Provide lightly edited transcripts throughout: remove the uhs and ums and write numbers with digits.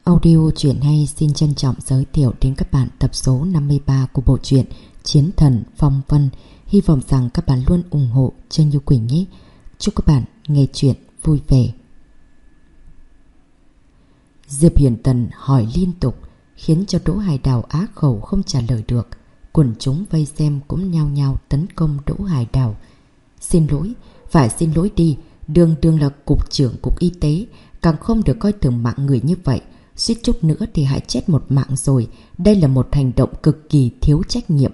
Audio truyện hay xin trân trọng giới thiệu đến các bạn tập số 53 của bộ truyện Chiến Thần Phong Vân. Hy vọng rằng các bạn luôn ủng hộ Trân Như Quỳnh nhé. Chúc các bạn nghe truyện vui vẻ. Diệp Hiền Tần hỏi liên tục khiến cho Đỗ Hải Đào á khẩu không trả lời được. Quần chúng vây xem cũng nhao nhao tấn công Đỗ Hải Đào. Xin lỗi, phải xin lỗi đi. Đường là cục trưởng cục y tế, càng không được coi thường mạng người như vậy. Suýt chút nữa thì hại chết một mạng rồi. Đây là một hành động cực kỳ thiếu trách nhiệm.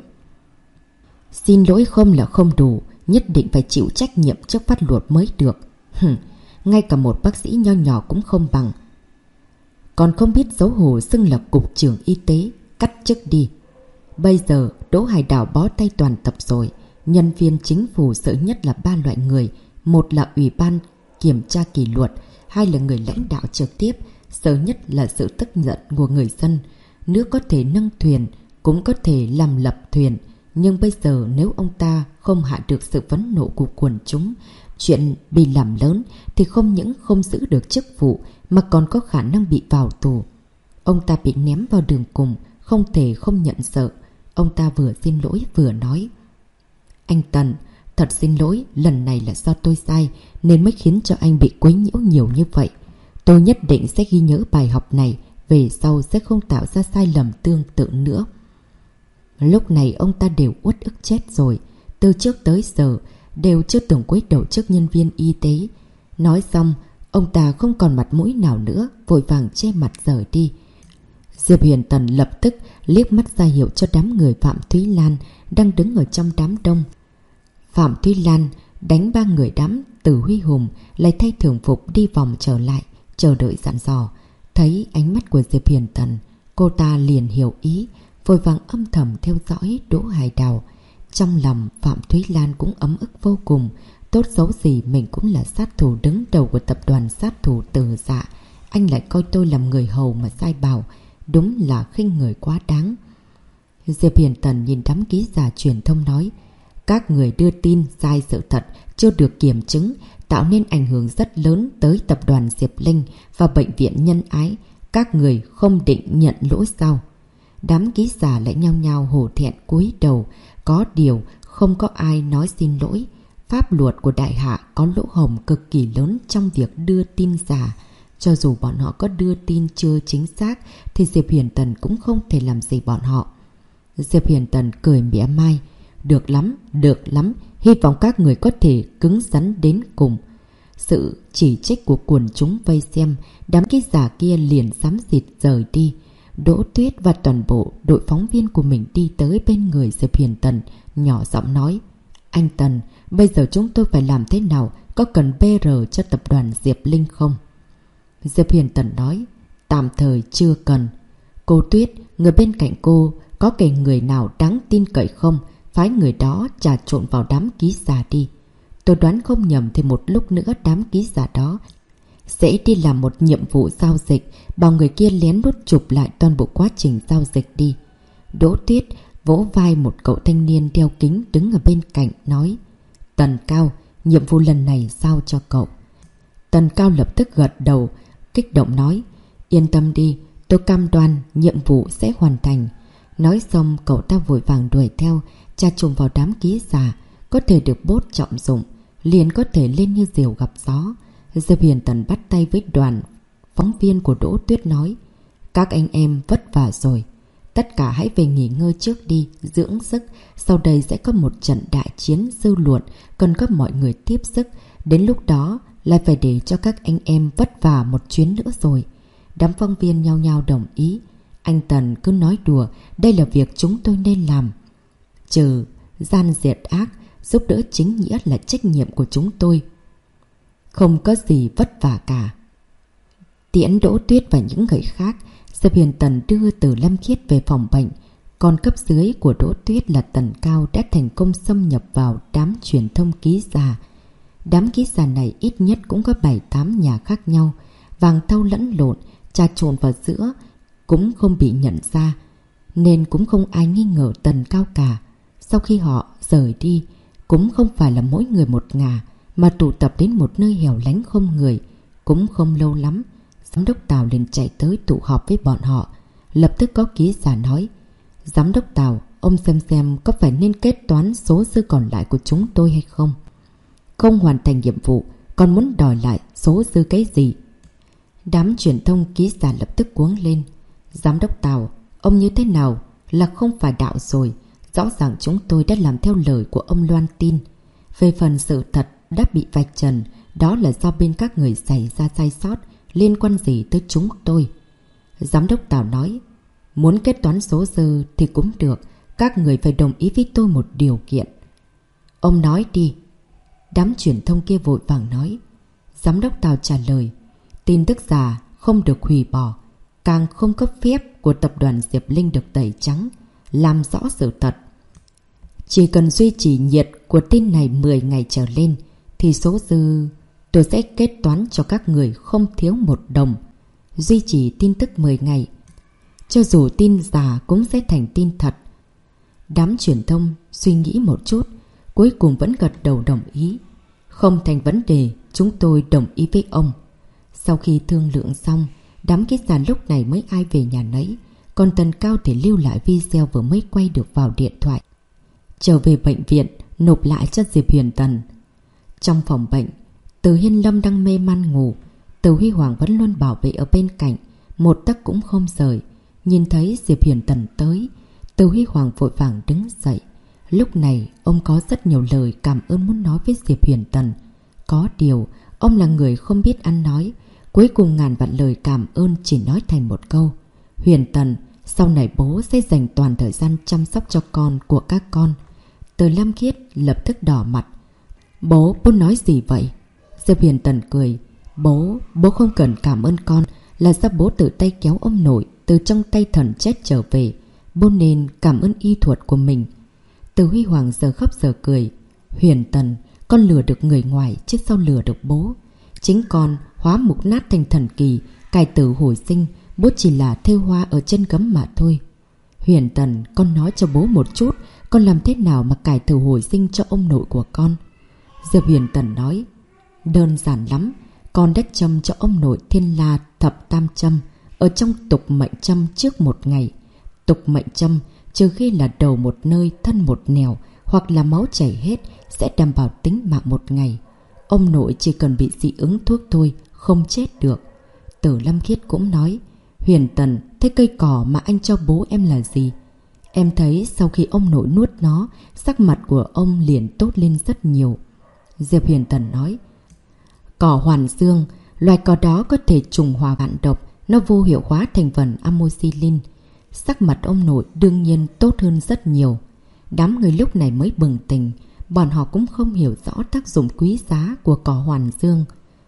Xin lỗi không là không đủ, nhất định phải chịu trách nhiệm trước pháp luật mới được. Ngay cả một bác sĩ nho nhỏ cũng không bằng. Còn không biết xấu hổ xưng là cục trưởng y tế, cắt chức đi. Bây giờ Đỗ Hải Đào bó tay toàn tập rồi. Nhân viên chính phủ sợ nhất là ba loại người. Một là ủy ban kiểm tra kỷ luật, hai là người lãnh đạo trực tiếp. Sợ nhất là sự tức giận của người dân. Nước có thể nâng thuyền, cũng có thể làm lập thuyền. Nhưng bây giờ nếu ông ta không hạ được sự phẫn nộ của quần chúng, chuyện bị làm lớn thì không những không giữ được chức vụ mà còn có khả năng bị vào tù. Ông ta bị ném vào đường cùng, không thể không nhận sợ. Ông ta vừa xin lỗi vừa nói: Anh Tần, thật xin lỗi, lần này là do tôi sai nên mới khiến cho anh bị quấy nhiễu nhiều như vậy. Tôi nhất định sẽ ghi nhớ bài học này, về sau sẽ không tạo ra sai lầm tương tự nữa. Lúc này ông ta đều uất ức chết rồi. Từ trước tới giờ đều chưa từng cúi đầu trước nhân viên y tế. Nói xong, ông ta không còn mặt mũi nào nữa, vội vàng che mặt rời đi. Diệp Hiền Tần lập tức liếc mắt ra hiệu cho đám người Phạm Thúy Lan đang đứng ở trong đám đông. Phạm Thúy Lan đánh ba người đám Từ Huy Hùng lại thay thường phục đi vòng trở lại, chờ đợi dặn dò. Thấy ánh mắt của Diệp Hiền Tần, cô ta liền hiểu ý, vội vàng âm thầm theo dõi Đỗ Hải Đào. Trong lòng Phạm Thúy Lan cũng ấm ức vô cùng. Tốt xấu gì mình cũng là sát thủ đứng đầu của tập đoàn sát thủ Từ Dạ. Anh lại coi tôi làm người hầu mà sai bảo, đúng là khinh người quá đáng. Diệp Hiền Tần nhìn đám ký giả truyền thông nói: Các người đưa tin sai sự thật, chưa được kiểm chứng, tạo nên ảnh hưởng rất lớn tới tập đoàn Diệp Linh và bệnh viện Nhân Ái. Các người không định nhận lỗi sao? Đám ký giả lại nhao nhao hổ thẹn cúi đầu. Có điều không có ai nói xin lỗi. Pháp luật của đại hạ có lỗ hổng cực kỳ lớn trong việc đưa tin giả. Cho dù bọn họ có đưa tin chưa chính xác thì Diệp Hiền Tần cũng không thể làm gì bọn họ. Diệp Hiền Tần cười mỉa mai: Được lắm, hy vọng các người có thể cứng rắn đến cùng. Sự chỉ trích của quần chúng vây xem, đám ký giả kia liền xám xịt rời đi. Đỗ Tuyết và toàn bộ đội phóng viên của mình đi tới bên người Diệp Hiền Tần, nhỏ giọng nói: Anh Tần, bây giờ chúng tôi phải làm thế nào? Có cần BR cho tập đoàn Diệp Linh không? Diệp Hiền Tần nói: Tạm thời chưa cần. Cô Tuyết, người bên cạnh cô có kẻ người nào đáng tin cậy không? Phái người đó trà trộn vào đám ký giả đi. Tôi đoán không nhầm thì một lúc nữa đám ký giả đó sẽ đi làm một nhiệm vụ giao dịch, bảo người kia lén lút chụp lại toàn bộ quá trình giao dịch đi. Đỗ Tuyết vỗ vai một cậu thanh niên đeo kính đứng ở bên cạnh nói: Tần Cao, nhiệm vụ lần này giao cho cậu. Tần Cao lập tức gật đầu, kích động nói: Yên tâm đi, tôi cam đoan nhiệm vụ sẽ hoàn thành. Nói xong cậu ta vội vàng đuổi theo, trà trộn vào đám ký giả. Có thể được bốt trọng dụng, liền có thể lên như diều gặp gió. Diệp Hiền Tần bắt tay với đoàn phóng viên của Đỗ Tuyết nói: Các anh em vất vả rồi, tất cả hãy về nghỉ ngơi trước đi, dưỡng sức. Sau đây sẽ có một trận đại chiến dư luận, cần có mọi người tiếp sức. Đến lúc đó lại phải để cho các anh em vất vả một chuyến nữa rồi. Đám phóng viên nhao nhao đồng ý. Anh Tần cứ nói đùa, đây là việc chúng tôi nên làm. Trừ gian diệt ác, giúp đỡ chính nghĩa là trách nhiệm của chúng tôi. Không có gì vất vả cả. Tiễn Đỗ Tuyết và những người khác, Diệp Hiền Tần đưa Từ Lâm Khiết về phòng bệnh. Còn cấp dưới của Đỗ Tuyết là Tần Cao đã thành công xâm nhập vào đám truyền thông ký giả. Đám ký giả này ít nhất cũng có 7-8 nhà khác nhau, vàng thau lẫn lộn, trà trộn vào giữa, cũng không bị nhận ra, nên cũng không ai nghi ngờ Tần Cao cả. Sau khi họ rời đi, cũng không phải là mỗi người một ngả, mà tụ tập đến một nơi hẻo lánh không người. Cũng không lâu lắm, Giám đốc Tào liền chạy tới tụ họp với bọn họ. Lập tức có ký giả nói: Giám đốc Tào, ông xem có phải nên kết toán số dư còn lại của chúng tôi hay không? Không hoàn thành nhiệm vụ còn muốn đòi lại số dư cái gì? Đám truyền thông ký giả lập tức cuống lên: Giám đốc Tào, ông như thế nào là không phải đạo rồi? Rõ ràng chúng tôi đã làm theo lời của ông loan tin. Về phần sự thật đã bị vạch trần, đó là do bên các người xảy ra sai sót, liên quan gì tới chúng tôi? Giám đốc Tào nói: Muốn kết toán số dư thì cũng được, các người phải đồng ý với tôi một điều kiện. Ông nói đi. Đám truyền thông kia vội vàng nói. Giám đốc Tào trả lời: Tin tức giả không được hủy bỏ, càng không cấp phép của tập đoàn Diệp Linh được tẩy trắng, làm rõ sự thật. Chỉ cần duy trì nhiệt của tin này 10 ngày trở lên thì số dư tôi sẽ kết toán cho các người không thiếu một đồng. Duy trì tin tức 10 ngày, cho dù tin giả cũng sẽ thành tin thật. Đám truyền thông suy nghĩ một chút, cuối cùng vẫn gật đầu đồng ý. Không thành vấn đề, chúng tôi đồng ý với ông. Sau khi thương lượng xong, đám ký giả lúc này mới ai về nhà nấy. Còn Tần Cao thì lưu lại video vừa mới quay được vào điện thoại. Trở về bệnh viện, nộp lại cho Diệp Huyền Tần. Trong phòng bệnh, Từ Hiên Lâm đang mê man ngủ. Từ Huy Hoàng vẫn luôn bảo vệ ở bên cạnh, một tấc cũng không rời. Nhìn thấy Diệp Huyền Tần tới, Từ Huy Hoàng vội vàng đứng dậy. Lúc này ông có rất nhiều lời cảm ơn muốn nói với Diệp Huyền Tần. Có điều ông là người không biết ăn nói, cuối cùng ngàn vạn lời cảm ơn chỉ nói thành một câu: Huyền Tần, sau này bố sẽ dành toàn thời gian chăm sóc cho con của các con. Từ Lam Khiết lập tức đỏ mặt. Bố nói gì vậy? Diệp Huyền Tần cười. Bố không cần cảm ơn con, là do bố tự tay kéo ông nội từ trong tay thần chết trở về. Bố nên cảm ơn y thuật của mình. Từ Huy Hoàng giờ khóc giờ cười. Huyền Tần, con lừa được người ngoài chứ sao lừa được bố? Chính con hóa mục nát thành thần kỳ, cải tử hồi sinh, bố chỉ là thêu hoa ở chân gấm mà thôi. Huyền Tần, con nói cho bố một chút, con làm thế nào mà cải tử hồi sinh cho ông nội của con? Diệp Huyền Tần nói. Đơn giản lắm, con đã châm cho ông nội Thiên La Thập Tam Châm ở trong tục mệnh châm trước một ngày. Tục mệnh châm trừ khi là đầu một nơi, thân một nẻo hoặc là máu chảy hết sẽ đảm bảo tính mạng một ngày. Ông nội chỉ cần bị dị ứng thuốc thôi, không chết được. Tử Lâm Khiết cũng nói. Huyền Tần, thế cây cỏ mà anh cho bố em là gì? Em thấy sau khi ông nội nuốt nó, sắc mặt của ông liền tốt lên rất nhiều. Diệp Huyền Tần nói. Cỏ hoàn dương, loài cỏ đó có thể trùng hòa vạn độc, nó vô hiệu hóa thành phần amoxicillin. Sắc mặt ông nội đương nhiên tốt hơn rất nhiều. Đám người lúc này mới bừng tỉnh, bọn họ cũng không hiểu rõ tác dụng quý giá của cỏ hoàn dương.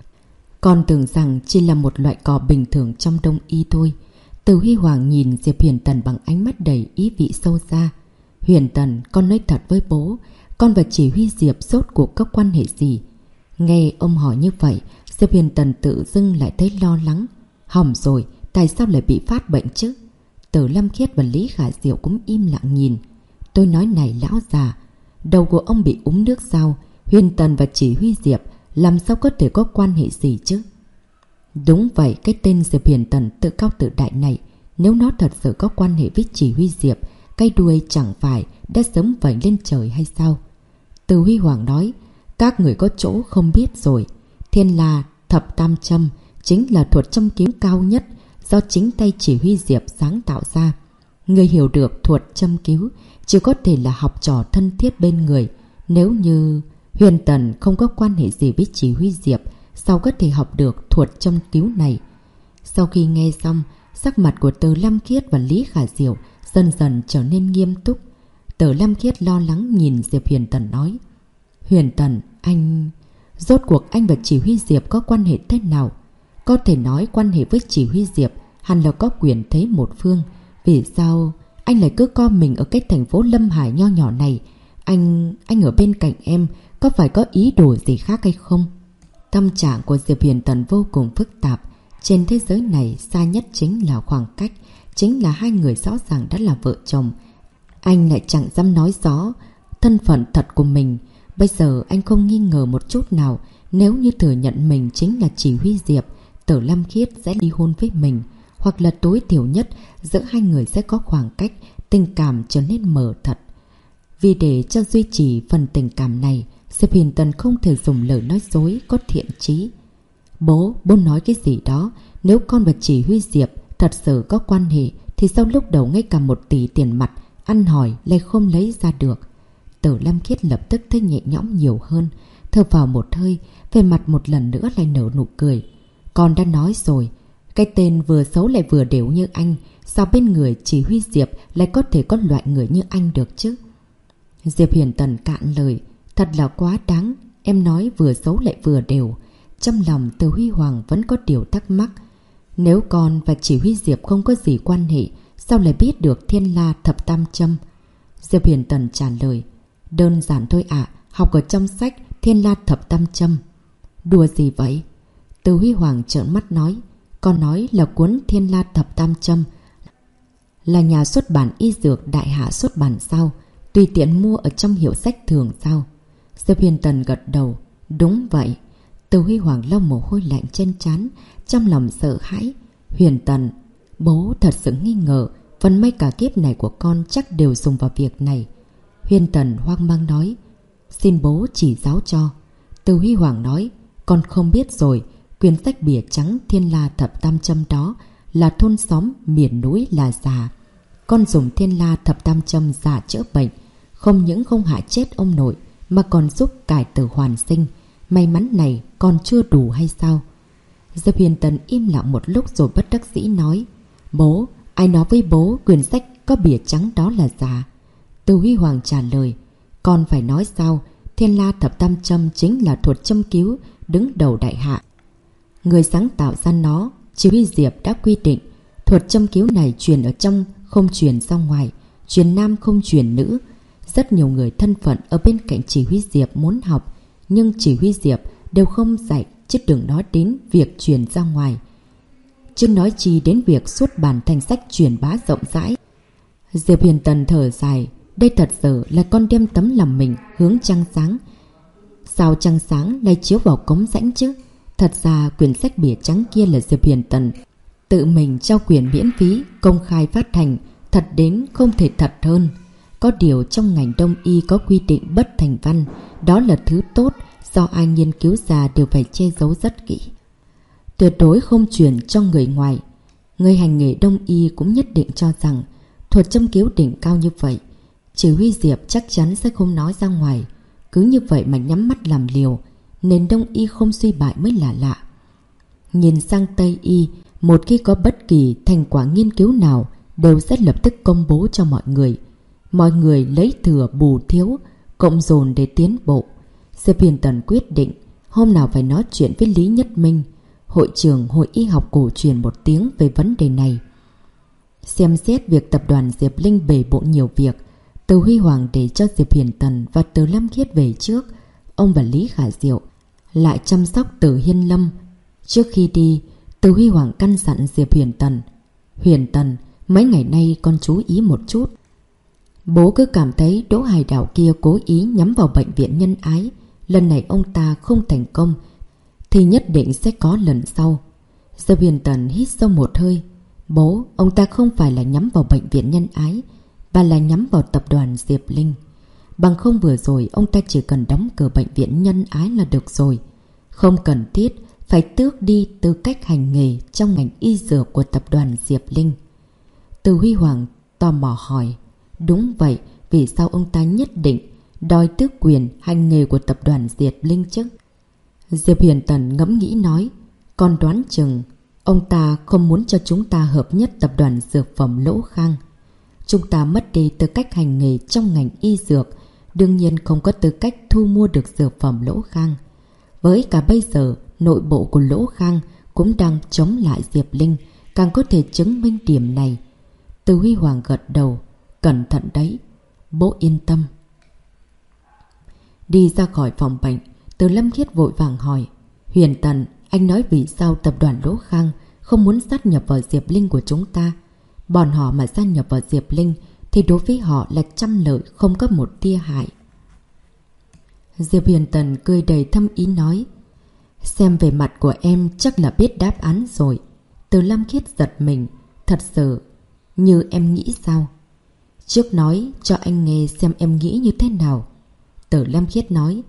Còn tưởng rằng chỉ là một loại cỏ bình thường trong đông y thôi. Từ Huy Hoàng nhìn Diệp Huyền Tần bằng ánh mắt đầy ý vị sâu xa. Huyền Tần, con nói thật với bố, con và chỉ huy Diệp rốt cuộc có quan hệ gì? Nghe ông hỏi như vậy, Diệp Huyền Tần tự dưng lại thấy lo lắng. Hỏng rồi, tại sao lại bị phát bệnh chứ? Từ Lâm Khiết và Lý Khả Diệu cũng im lặng nhìn. Tôi nói này lão già, đầu của ông bị uống nước sao? Huyền Tần và chỉ huy Diệp làm sao có thể có quan hệ gì chứ? Đúng vậy, cái tên Diệp Huyền Tần tự cao tự đại này, nếu nó thật sự có quan hệ với chỉ huy Diệp, cái đuôi chẳng phải đã sớm vẩy lên trời hay sao? Từ Huy Hoàng nói. Các người có chỗ không biết rồi. Thiên La Thập Tam Châm chính là thuật châm cứu cao nhất do chính tay chỉ huy Diệp sáng tạo ra. Người hiểu được thuật châm cứu chỉ có thể là học trò thân thiết bên người. Nếu như Huyền Tần không có quan hệ gì với chỉ huy Diệp, sao có thể học được thuật châm cứu này? Sau khi nghe xong, sắc mặt của Từ Lâm Khiết và Lý Khả Diệu dần dần trở nên nghiêm túc. Từ Lâm Khiết lo lắng nhìn Diệp Huyền Tần nói. Huyền Tần, anh... Rốt cuộc anh và chỉ huy Diệp có quan hệ thế nào? Có thể nói quan hệ với chỉ huy Diệp hẳn là có quyền thế một phương. Vì sao anh lại cứ co mình ở cái thành phố Lâm Hải nho nhỏ này? Anh ở bên cạnh em có phải có ý đồ gì khác hay không? Tâm trạng của Diệp Huyền Tần vô cùng phức tạp. Trên thế giới này xa nhất chính là khoảng cách, chính là hai người rõ ràng đã là vợ chồng. Anh lại chẳng dám nói rõ thân phận thật của mình. Bây giờ anh không nghi ngờ một chút nào, nếu như thừa nhận mình chính là chỉ huy Diệp Tử Lam Khiết sẽ ly hôn với mình, hoặc là tối thiểu nhất giữa hai người sẽ có khoảng cách, tình cảm trở nên mờ thật. Vì để cho duy trì phần tình cảm này, Diệp Huyền Tần không thể dùng lời nói dối có thiện chí. Bố nói cái gì đó? Nếu con và Chỉ Huy Diệp thật sự có quan hệ thì sao lúc đầu ngay cả 1 tỷ tiền mặt ăn hỏi lại không lấy ra được? Tử Lam Khiết lập tức thấy nhẹ nhõm nhiều hơn, thở vào một hơi, về mặt một lần nữa lại nở nụ cười. Con đã nói rồi, cái tên vừa xấu lại vừa đều như anh, sao bên người Chỉ Huy Diệp lại có thể có loại người như anh được chứ? Diệp Huyền Tần cạn lời. Thật là quá đáng, em nói vừa xấu lại vừa đều. Trong lòng Từ Huy Hoàng vẫn có điều thắc mắc. Nếu con và Chỉ Huy Diệp không có gì quan hệ, sao lại biết được Thiên La Thập Tam Châm? Diệp Huyền Tần trả lời. Đơn giản thôi ạ, học ở trong sách Thiên La Thập Tam Châm. Đùa gì vậy? Từ Huy Hoàng trợn mắt nói. Con nói là cuốn Thiên La Thập Tam Châm là nhà xuất bản y dược Đại Hạ xuất bản sao? Tùy tiện mua ở trong hiệu sách thường sao? Diệp Huyền Tần gật đầu. Đúng vậy. Từ Huy Hoàng lau mồ hôi lạnh trên trán, trong lòng sợ hãi. Huyền Tần, bố thật sự nghi ngờ phần may cả kiếp này của con chắc đều dùng vào việc này. Huyền Tần hoang mang nói. Xin bố chỉ giáo cho. Từ Huy Hoàng nói. Con không biết rồi, quyển sách bìa trắng Thiên La Thập Tam Châm đó là thôn xóm miền núi là già. Con dùng Thiên La Thập Tam Châm giả chữa bệnh, không những không hại chết ông nội mà còn giúp cải tử hoàn sinh. May mắn này còn chưa đủ hay sao? Diệp Huyền Tần im lặng một lúc rồi bất đắc dĩ nói. Bố, ai nói với bố quyển sách có bìa trắng đó là giả? Từ Huy Hoàng trả lời. Con phải nói sao? Thiên La Thập Tam Châm chính là thuật châm cứu đứng đầu Đại Hạ. Người sáng tạo ra nó, Chỉ Huy Diệp đã quy định thuật châm cứu này truyền ở trong, không truyền ra ngoài, truyền nam không truyền nữ. Rất nhiều người thân phận ở bên cạnh Chỉ Huy Diệp muốn học, nhưng Chỉ Huy Diệp đều không dạy, chứ đừng nói đến việc truyền ra ngoài. Chứ nói chi đến việc xuất bản thành sách truyền bá rộng rãi. Diệp Huyền Tần thở dài. Đây thật sự là con đem tấm lòng mình hướng trăng sáng. Sao trăng sáng lại chiếu vào cống rãnh chứ? Thật ra quyển sách bìa trắng kia là Diệp Huyền Tần tự mình trao quyền miễn phí, công khai phát hành, thật đến không thể thật hơn. Có điều trong ngành đông y có quy định bất thành văn, đó là thứ tốt, do ai nghiên cứu ra đều phải che giấu rất kỹ. Tuyệt đối không truyền cho người ngoài. Người hành nghề đông y cũng nhất định cho rằng thuật châm cứu đỉnh cao như vậy, Chỉ Huy Diệp chắc chắn sẽ không nói ra ngoài. Cứ như vậy mà nhắm mắt làm liều, nền đông y không suy bại mới là lạ. Nhìn sang Tây y, một khi có bất kỳ thành quả nghiên cứu nào đều sẽ lập tức công bố cho mọi người. Mọi người lấy thừa bù thiếu, cộng dồn để tiến bộ. Diệp Huyền Tần quyết định hôm nào phải nói chuyện với Lý Nhất Minh, hội trưởng Hội Y học cổ truyền một tiếng về vấn đề này. Xem xét việc tập đoàn Diệp Linh bề bộn nhiều việc, Từ Huy Hoàng để cho Diệp Huyền Tần và Từ Lâm Khiết về trước. Ông và Lý Khả Diệu lại chăm sóc Từ Hiên Lâm. Trước khi đi, Từ Huy Hoàng căn dặn Diệp Huyền Tần. Huyền Tần, mấy ngày nay con chú ý một chút. Bố cứ cảm thấy Đỗ Hải Đảo kia cố ý nhắm vào bệnh viện Nhân Ái. Lần này ông ta không thành công thì nhất định sẽ có lần sau. Diệp Huyền Tần hít sâu một hơi. Bố, ông ta không phải là nhắm vào bệnh viện Nhân Ái, mà là nhắm vào tập đoàn Diệp Linh. Bằng không vừa rồi ông ta chỉ cần đóng cửa bệnh viện Nhân Ái là được rồi. Không cần thiết phải tước đi tư cách hành nghề trong ngành y dược của tập đoàn Diệp Linh. Từ Huy Hoàng tò mò hỏi. Đúng vậy, vì sao ông ta nhất định đòi tước quyền hành nghề của tập đoàn Diệp Linh chứ? Diệp Huyền Tần ngẫm nghĩ nói. Con đoán chừng ông ta không muốn cho chúng ta hợp nhất tập đoàn dược phẩm Lỗ Khang. Chúng ta mất đi tư cách hành nghề trong ngành y dược, đương nhiên không có tư cách thu mua được dược phẩm Lỗ Khang. Với cả bây giờ nội bộ của Lỗ Khang cũng đang chống lại Diệp Linh, càng có thể chứng minh điểm này. Từ Huy Hoàng gật đầu. Cẩn thận đấy, bố yên tâm. Đi ra khỏi phòng bệnh, Từ Lâm Khiết vội vàng hỏi. Huyền Tần, anh nói vì sao tập đoàn Lỗ Khang không muốn sát nhập vào Diệp Linh của chúng ta? Bọn họ mà gia nhập vào Diệp Linh thì đối với họ là trăm lợi, không có một tia hại. Diệp Huyền Tần cười đầy thâm ý nói. Xem về mặt của em chắc là biết đáp án rồi. Từ Lam Khiết giật mình. Thật sự, như em nghĩ sao? Trước nói cho anh nghe xem em nghĩ như thế nào. Từ Lam Khiết nói.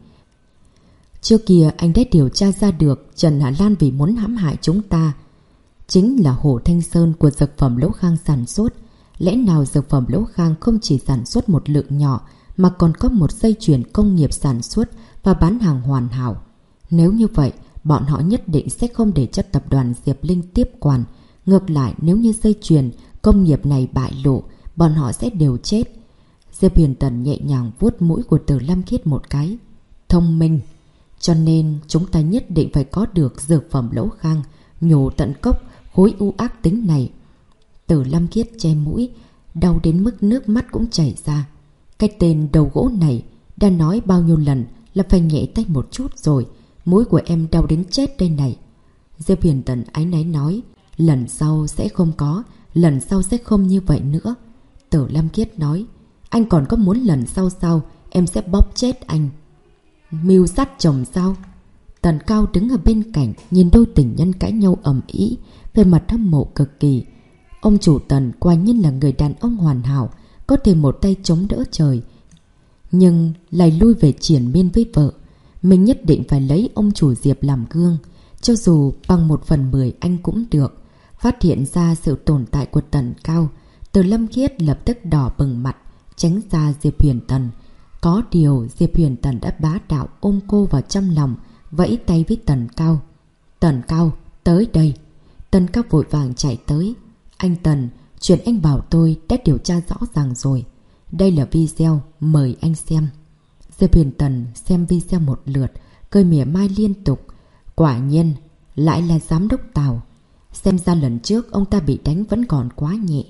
Trước kia anh đã điều tra ra được Trần Hạ Lan vì muốn hãm hại chúng ta chính là Hồ Thanh Sơn của dược phẩm Lỗ Khang sản xuất. Lẽ nào dược phẩm Lỗ Khang không chỉ sản xuất một lượng nhỏ mà còn có một dây chuyền công nghiệp sản xuất và bán hàng hoàn hảo? Nếu như vậy, bọn họ nhất định sẽ không để cho tập đoàn Diệp Linh tiếp quản. Ngược lại, nếu như dây chuyền công nghiệp này bại lộ, bọn họ sẽ đều chết. Diệp Huyền Tần nhẹ nhàng vuốt mũi của Từ Lam Khiết một cái. Thông minh. Cho nên chúng ta nhất định phải có được dược phẩm Lỗ Khang, nhổ tận gốc khối u ác tính này. Từ Lam Khiết che mũi, đau đến mức nước mắt cũng chảy ra. Cái tên đầu gỗ này đã nói bao nhiêu lần là phải nhẹ tay một chút rồi. Mũi của em đau đến chết đây này. Diệp Huyền Tần áy náy nói. Lần sau sẽ không có, lần sau sẽ không như vậy nữa. Từ Lam Khiết nói. Anh còn có muốn lần sau sao? Em sẽ bóp chết anh. Mưu sát chồng sao? Tần Cao đứng ở bên cạnh nhìn đôi tình nhân cãi nhau ầm ĩ, về mặt hâm mộ cực kỳ. Ông chủ Tần quả nhiên là người đàn ông hoàn hảo, có thể một tay chống đỡ trời, nhưng lại lui về triền miên với vợ. Mình nhất định phải lấy ông chủ Diệp làm gương, cho dù bằng 1/10 anh cũng được. Phát hiện ra sự tồn tại của Tần Cao, Từ Lâm Khiết lập tức đỏ bừng mặt, tránh ra Diệp Huyền Tần. Có điều Diệp Huyền Tần đã bá đạo ôm cô vào trong lòng, vẫy tay với Tần Cao. Tần Cao, tới đây. Tần Cao vội vàng chạy tới. Anh Tần, chuyện anh bảo tôi đã điều tra rõ ràng rồi. Đây là video, mời anh xem. Diệp Huyền Tần xem video một lượt, cười mỉa mai liên tục. Quả nhiên, lại là giám đốc Tào. Xem ra lần trước ông ta bị đánh vẫn còn quá nhẹ.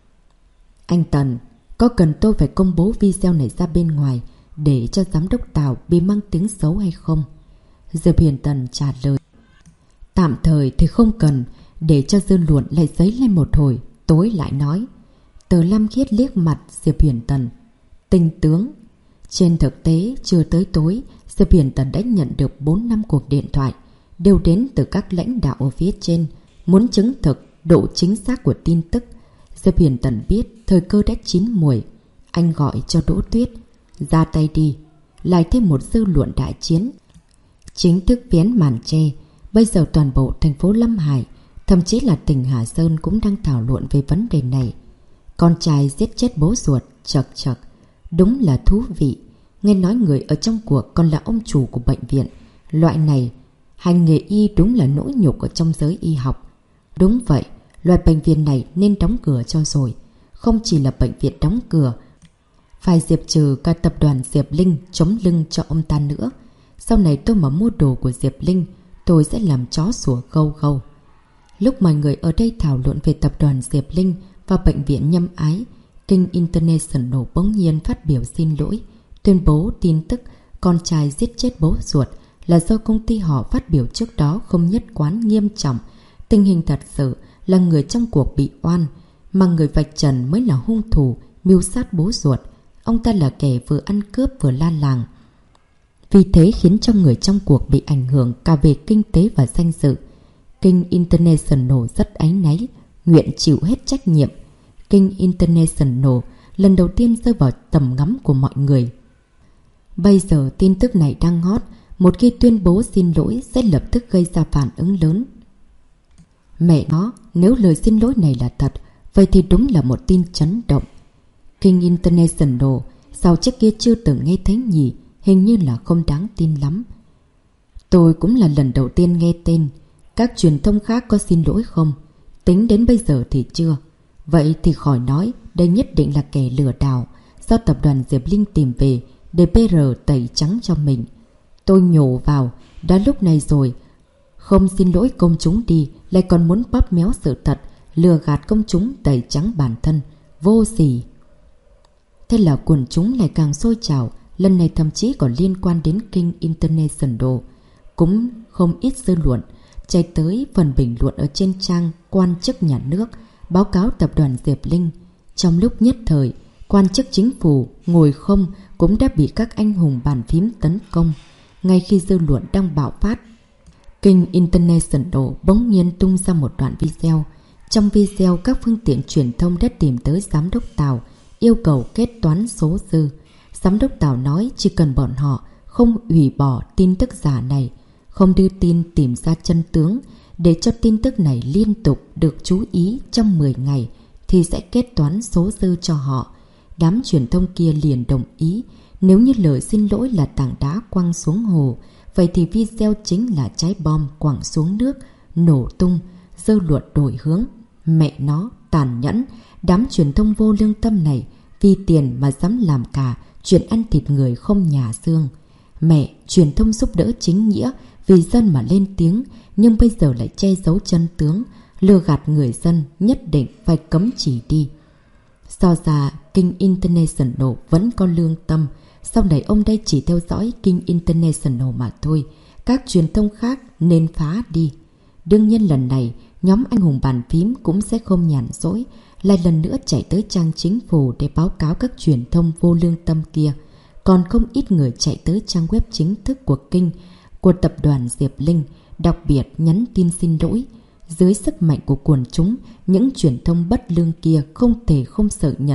Anh Tần, có cần tôi phải công bố video này ra bên ngoài để cho giám đốc Tào bị mang tiếng xấu hay không? Diệp Huyền Tần trả lời. Tạm thời thì không cần, để cho dư luận lại dấy lên một hồi, tối lại nói. Từ Lam Khiết liếc mặt Diệp Huyền Tần. Tinh tướng. Trên thực tế, chưa tới tối, Diệp Huyền Tần đã nhận được 4-5 cuộc điện thoại, đều đến từ các lãnh đạo ở phía trên, muốn chứng thực độ chính xác của tin tức. Diệp Huyền Tần biết thời cơ đã chín muồi. Anh gọi cho Đỗ Tuyết. Ra tay đi. Lại thêm một dư luận đại chiến. Chính thức vén màn che. Bây giờ toàn bộ thành phố Lâm Hải, thậm chí là tỉnh Hà Sơn cũng đang thảo luận về vấn đề này. Con trai giết chết bố ruột, chật chật. Đúng là thú vị. Nghe nói người ở trong cuộc còn là ông chủ của bệnh viện. Loại này, hành nghề y đúng là nỗi nhục ở trong giới y học. Đúng vậy, loại bệnh viện này nên đóng cửa cho rồi. Không chỉ là bệnh viện đóng cửa, phải diệt trừ cả tập đoàn Diệp Linh chống lưng cho ông ta nữa. Sau này tôi mà mua đồ của Diệp Linh, tôi sẽ làm chó sủa gâu gâu. Lúc mọi người ở đây thảo luận về tập đoàn Diệp Linh và bệnh viện Nhâm Ái, King International bỗng nhiên phát biểu xin lỗi, tuyên bố tin tức con trai giết chết bố ruột là do công ty họ phát biểu trước đó không nhất quán nghiêm trọng. Tình hình thật sự là người trong cuộc bị oan, mà người vạch trần mới là hung thủ mưu sát bố ruột. Ông ta là kẻ vừa ăn cướp vừa la làng. Vì thế khiến cho người trong cuộc bị ảnh hưởng cả về kinh tế và danh dự. King International rất áy náy, nguyện chịu hết trách nhiệm. King International lần đầu tiên rơi vào tầm ngắm của mọi người. Bây giờ tin tức này đang hot, một khi tuyên bố xin lỗi sẽ lập tức gây ra phản ứng lớn. Mẹ nó, nếu lời xin lỗi này là thật, vậy thì đúng là một tin chấn động. King International, sao trước kia chưa từng nghe thấy nhỉ? Hình như là không đáng tin lắm. Tôi cũng là lần đầu tiên nghe tên. Các truyền thông khác có xin lỗi không? Tính đến bây giờ thì chưa. Vậy thì khỏi nói, đây nhất định là kẻ lừa đảo do tập đoàn Diệp Linh tìm về để PR tẩy trắng cho mình. Tôi nhổ vào, đã lúc này rồi. Không xin lỗi công chúng đi, lại còn muốn bóp méo sự thật, lừa gạt công chúng tẩy trắng bản thân. Vô sỉ. Thế là quần chúng lại càng sôi trào. Lần này thậm chí còn liên quan đến King International. Cũng không ít dư luận chạy tới phần bình luận ở trên trang quan chức nhà nước báo cáo tập đoàn Diệp Linh. Trong lúc nhất thời, quan chức chính phủ ngồi không cũng đã bị các anh hùng bàn phím tấn công. Ngay khi dư luận đang bạo phát, Kênh International bỗng nhiên tung ra một đoạn video. Trong video, các phương tiện truyền thông đã tìm tới Giám đốc Tào, yêu cầu kết toán số dư. Giám đốc Tào nói chỉ cần bọn họ không hủy bỏ tin tức giả này, không đưa tin tìm ra chân tướng, để cho tin tức này liên tục được chú ý trong 10 ngày, thì sẽ kết toán số dư cho họ. Đám truyền thông kia liền đồng ý. Nếu như lời xin lỗi là tảng đá quăng xuống hồ, vậy thì video chính là trái bom quẳng xuống nước, nổ tung, dư luận đổi hướng. Mẹ nó, tàn nhẫn, đám truyền thông vô lương tâm này, vì tiền mà dám làm cả chuyện ăn thịt người không nhà xương. Mẹ, truyền thông giúp đỡ chính nghĩa, vì dân mà lên tiếng, nhưng bây giờ lại che giấu chân tướng, lừa gạt người dân, nhất định phải cấm chỉ đi. So ra, Kênh International vẫn có lương tâm. Sau này ông đây chỉ theo dõi Kênh International mà thôi. Các truyền thông khác nên phá đi. Đương nhiên lần này, nhóm anh hùng bàn phím cũng sẽ không nhàn rỗi, lại lần nữa chạy tới trang chính phủ để báo cáo các truyền thông vô lương tâm kia. Còn không ít người chạy tới trang web chính thức của Kênh, của tập đoàn Diệp Linh, đặc biệt nhắn tin xin lỗi. Dưới sức mạnh của quần chúng, những truyền thông bất lương kia không thể không sợ nhận.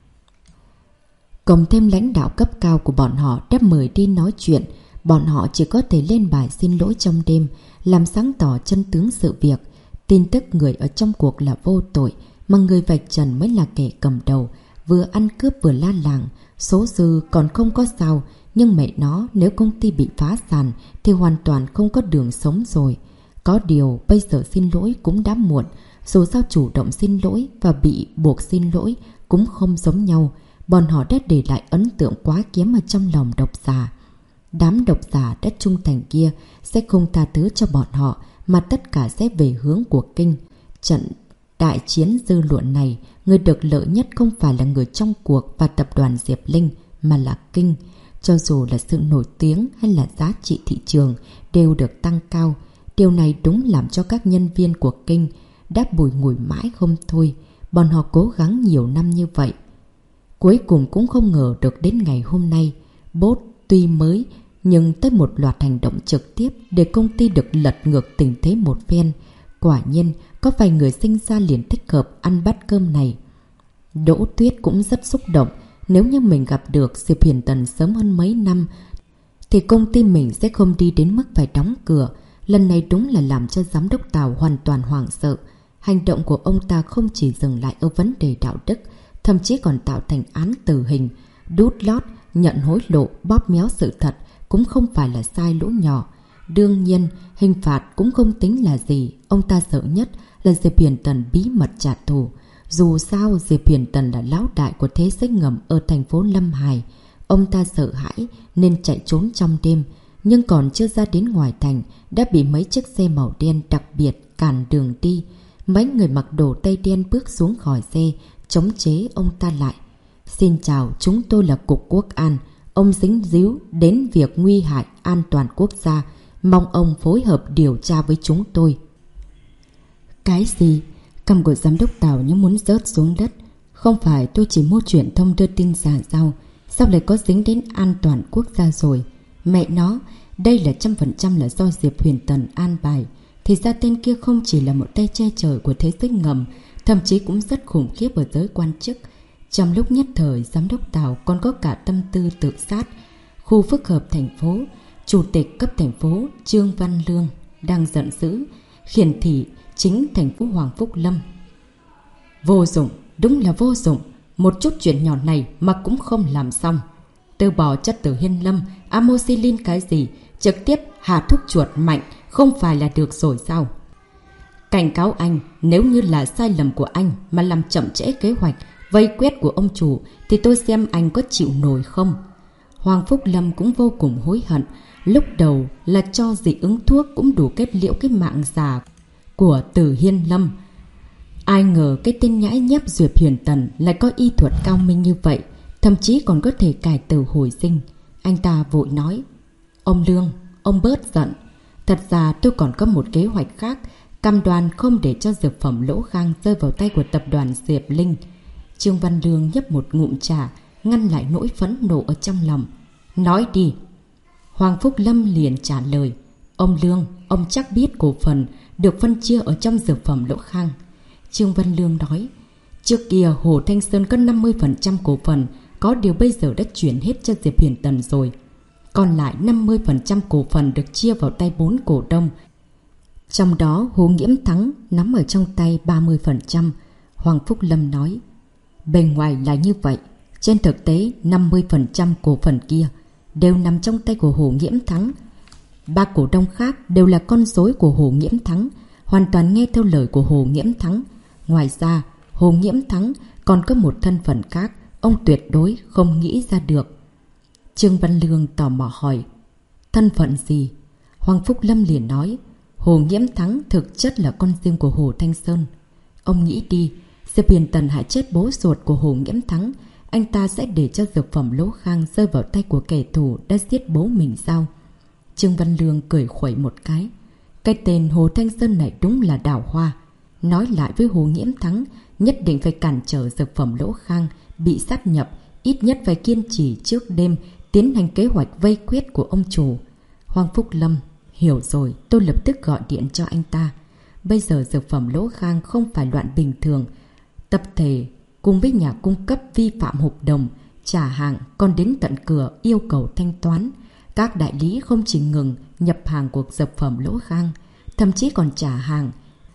Cộng thêm lãnh đạo cấp cao của bọn họ đã mời đi nói chuyện, bọn họ chỉ có thể lên bài xin lỗi trong đêm, làm sáng tỏ chân tướng sự việc. Tin tức người ở trong cuộc là vô tội, mà người vạch trần mới là kẻ cầm đầu, vừa ăn cướp vừa la làng. Số dư còn không có sao, nhưng mẹ nó, nếu công ty bị phá sản thì hoàn toàn không có đường sống rồi. Có điều bây giờ xin lỗi cũng đã muộn, dù sao chủ động xin lỗi và bị buộc xin lỗi cũng không giống nhau. Bọn họ đã để lại ấn tượng quá kém ở trong lòng độc giả. Đám độc giả đã trung thành kia sẽ không tha thứ cho bọn họ, mà tất cả sẽ về hướng của Kênh. Trận đại chiến dư luận này, người được lợi nhất không phải là người trong cuộc và tập đoàn Diệp Linh, mà là Kênh. Cho dù là sự nổi tiếng hay là giá trị thị trường đều được tăng cao. Điều này đúng làm cho các nhân viên của Kênh đã bùi ngùi mãi không thôi. Bọn họ cố gắng nhiều năm như vậy, cuối cùng cũng không ngờ được đến ngày hôm nay. Boss tuy mới, nhưng tới một loạt hành động trực tiếp để công ty được lật ngược tình thế một phen. Quả nhiên, có vài người sinh ra liền thích hợp ăn bát cơm này. Đỗ Tuyết cũng rất xúc động. Nếu như mình gặp được Diệp Huyền Tần sớm hơn mấy năm, thì công ty mình sẽ không đi đến mức phải đóng cửa. Lần này đúng là làm cho giám đốc Tào hoàn toàn hoảng sợ. Hành động của ông ta không chỉ dừng lại ở vấn đề đạo đức, thậm chí còn tạo thành án tử hình. Đút lót, nhận hối lộ, bóp méo sự thật cũng không phải là sai lỗi nhỏ. Đương nhiên, hình phạt cũng không tính là gì. Ông ta sợ nhất là Diệp Huyền Tần bí mật trả thù. Dù sao, Diệp Huyền Tần là lão đại của thế giới ngầm ở thành phố Lâm Hải. Ông ta sợ hãi nên chạy trốn trong đêm, nhưng còn chưa ra đến ngoài thành đã bị mấy chiếc xe màu đen đặc biệt cản đường đi. Mấy người mặc đồ tây đen bước xuống khỏi xe, chống chế ông ta lại. Xin chào, chúng tôi là Cục Quốc an. Ông dính díu đến việc nguy hại an toàn quốc gia, mong ông phối hợp điều tra với chúng tôi. Cái gì? Cằm của giám đốc Tào như muốn rớt xuống đất. Không phải tôi chỉ mua truyền thông đưa tin giả sao lại có dính đến an toàn quốc gia rồi? Mẹ nó, đây là 100% là do Diệp Huyền Tần an bài. Thì ra tên kia không chỉ là một tay che trời của thế giới ngầm, thậm chí cũng rất khủng khiếp ở giới quan chức. Trong lúc nhất thời, giám đốc Tào còn có cả tâm tư tự sát. Khu phức hợp thành phố, chủ tịch cấp thành phố Trương Văn Lương đang giận dữ, khiển thị chính thành phố Hoàng Phúc Lâm. Vô dụng, đúng là vô dụng. Một chút chuyện nhỏ này mà cũng không làm xong. Từ bỏ chất tử Hiên Lâm, amoxicillin cái gì, trực tiếp hạ thuốc chuột mạnh không phải là được rồi sao? Cảnh cáo anh, nếu như là sai lầm của anh mà làm chậm trễ kế hoạch vây quét của ông chủ thì tôi xem anh có chịu nổi không? Hoàng Phúc Lâm cũng vô cùng hối hận. Lúc đầu là cho dị ứng thuốc cũng đủ kết liễu cái mạng già của Từ Hiên Lâm. Ai ngờ cái tên nhãi nhép Diệp Huyền Tần lại có y thuật cao minh như vậy, thậm chí còn có thể cải tử hồi sinh. Anh ta vội nói: Ông Lương, ông bớt giận. Thật ra tôi còn có một kế hoạch khác, cam đoan không để cho dược phẩm lỗ gang rơi vào tay của tập đoàn Diệp Linh. Trương Văn Lương nhấp một ngụm trà, ngăn lại nỗi phẫn nộ ở trong lòng. Nói đi. Hoàng Phúc Lâm liền trả lời: Ông Lương, ông chắc biết cổ phần được phân chia ở trong dược phẩm Lỗ Khang. Trương Văn Lương nói, trước kia Hồ Thanh Sơn có 50% cổ phần, có điều bây giờ đã chuyển hết cho Diệp Huyền Tần rồi. Còn lại 50% cổ phần được chia vào tay 4 cổ đông. Trong đó Hồ Nghiễm Thắng nắm ở trong tay 30%. Hoàng Phúc Lâm nói, bên ngoài là như vậy, trên thực tế 50% cổ phần kia đều nằm trong tay của Hồ Nghiễm Thắng. 3 cổ đông khác đều là con rối của Hồ Nghiễm Thắng, hoàn toàn nghe theo lời của Hồ Nghiễm Thắng. Ngoài ra, Hồ Nghiễm Thắng còn có một thân phận khác, ông tuyệt đối không nghĩ ra được. Trương Văn Lương tò mò hỏi, thân phận gì? Hoàng Phúc Lâm liền nói, Hồ Nghiễm Thắng thực chất là con riêng của Hồ Thanh Sơn. Ông nghĩ đi, Diệp Huyền Tần hại chết bố ruột của Hồ Nghiễm Thắng, anh ta sẽ để cho dược phẩm Lỗ Khang rơi vào tay của kẻ thù đã giết bố mình sao? Trương Văn Lương cười khuẩy một cái tên Hồ Thanh Sơn này đúng là đào hoa. Nói lại với Hồ Nghiễm Thắng, nhất định phải cản trở dược phẩm Lỗ Khang bị sát nhập, ít nhất phải kiên trì trước đêm tiến hành kế hoạch vây quyết của ông chủ. Hoàng Phúc Lâm, hiểu rồi, tôi lập tức gọi điện cho anh ta. Bây giờ dược phẩm Lỗ Khang không phải loạn bình thường. Tập thể cùng với nhà cung cấp vi phạm hợp đồng, trả hàng còn đến tận cửa yêu cầu thanh toán. Các đại lý không chỉ ngừng nhập hàng của dược phẩm Lỗ Khang, thậm chí còn trả hàng.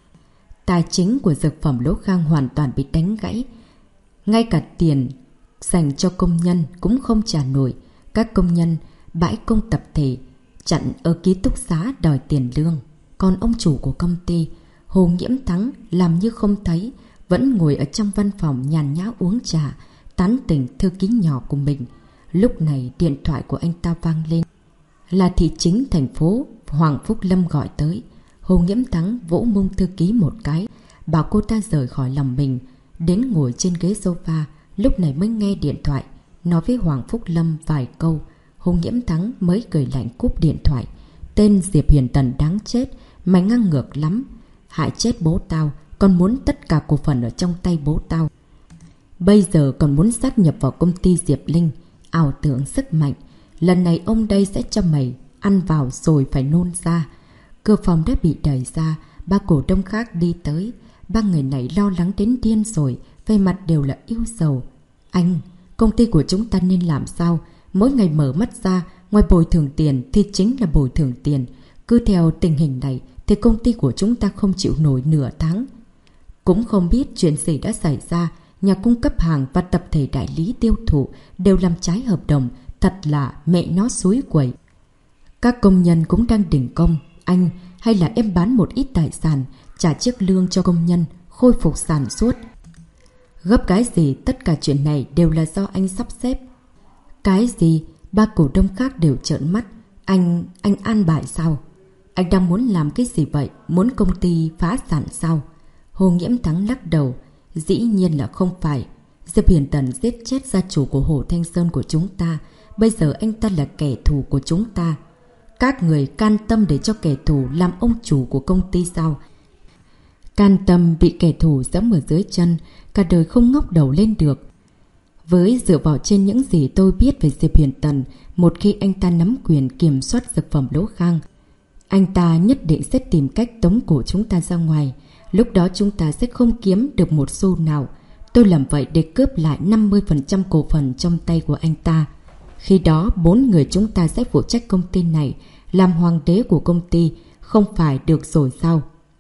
Tài chính của dược phẩm Lỗ Khang hoàn toàn bị đánh gãy. Ngay cả tiền dành cho công nhân cũng không trả nổi. Các công nhân bãi công tập thể chặn ở ký túc xá đòi tiền lương. Còn ông chủ của công ty, Hồ Nghiễm Thắng, làm như không thấy, vẫn ngồi ở trong văn phòng nhàn nhã uống trà, tán tỉnh thư ký nhỏ của mình. Lúc này điện thoại của anh ta vang lên. Là thị chính thành phố, Hoàng Phúc Lâm gọi tới. Hồ Nghiễm Thắng vỗ mông thư ký một cái, bảo cô ta rời khỏi lòng mình, đến ngồi trên ghế sofa. Lúc này mới nghe điện thoại, nói với Hoàng Phúc Lâm vài câu. Hồ Nghiễm Thắng mới cười lạnh cúp điện thoại. Tên Diệp Huyền Tần đáng chết, mày ngang ngược lắm. Hại chết bố tao, còn muốn tất cả cổ phần ở trong tay bố tao. Bây giờ còn muốn sát nhập vào công ty Diệp Linh, ảo tưởng sức mạnh. Lần này ông đây sẽ cho mày ăn vào rồi phải nôn ra. Cửa phòng đã bị đẩy ra, 3 cổ đông khác đi tới. 3 người này lo lắng đến điên rồi, về mặt đều là yêu sầu. Anh, công ty của chúng ta nên làm sao? Mỗi ngày mở mắt ra, ngoài bồi thường tiền thì chính là bồi thường tiền. Cứ theo tình hình này thì công ty của chúng ta không chịu nổi nửa tháng. Cũng không biết chuyện gì đã xảy ra. Nhà cung cấp hàng và tập thể đại lý tiêu thụ đều làm trái hợp đồng. Thật là mẹ nó xúi quẩy. Các công nhân cũng đang đình công. Anh, hay là em bán một ít tài sản, trả chiếc lương cho công nhân, khôi phục sản xuất. Gấp cái gì, tất cả chuyện này đều là do anh sắp xếp. Cái gì? 3 cổ đông khác đều trợn mắt. Anh an bài sao? Anh đang muốn làm cái gì vậy? Muốn công ty phá sản sao? Hồ Nghiễm Thắng lắc đầu. Dĩ nhiên là không phải. Diệp Huyền Tần giết chết gia chủ của Hồ Thanh Sơn của chúng ta. Bây giờ anh ta là kẻ thù của chúng ta. Các người can tâm để cho kẻ thù làm ông chủ của công ty sao? Can tâm bị kẻ thù giẫm ở dưới chân, cả đời không ngóc đầu lên được. Với dựa vào trên những gì tôi biết về Diệp Huyền Tần, một khi anh ta nắm quyền kiểm soát dược phẩm Lỗ Khang, anh ta nhất định sẽ tìm cách tống cổ chúng ta ra ngoài. Lúc đó chúng ta sẽ không kiếm được một xu nào. Tôi làm vậy để cướp lại 50% cổ phần trong tay của anh ta. Khi đó 4 người chúng ta sẽ phụ trách công ty này, làm hoàng đế của công ty, không phải được rồi sao?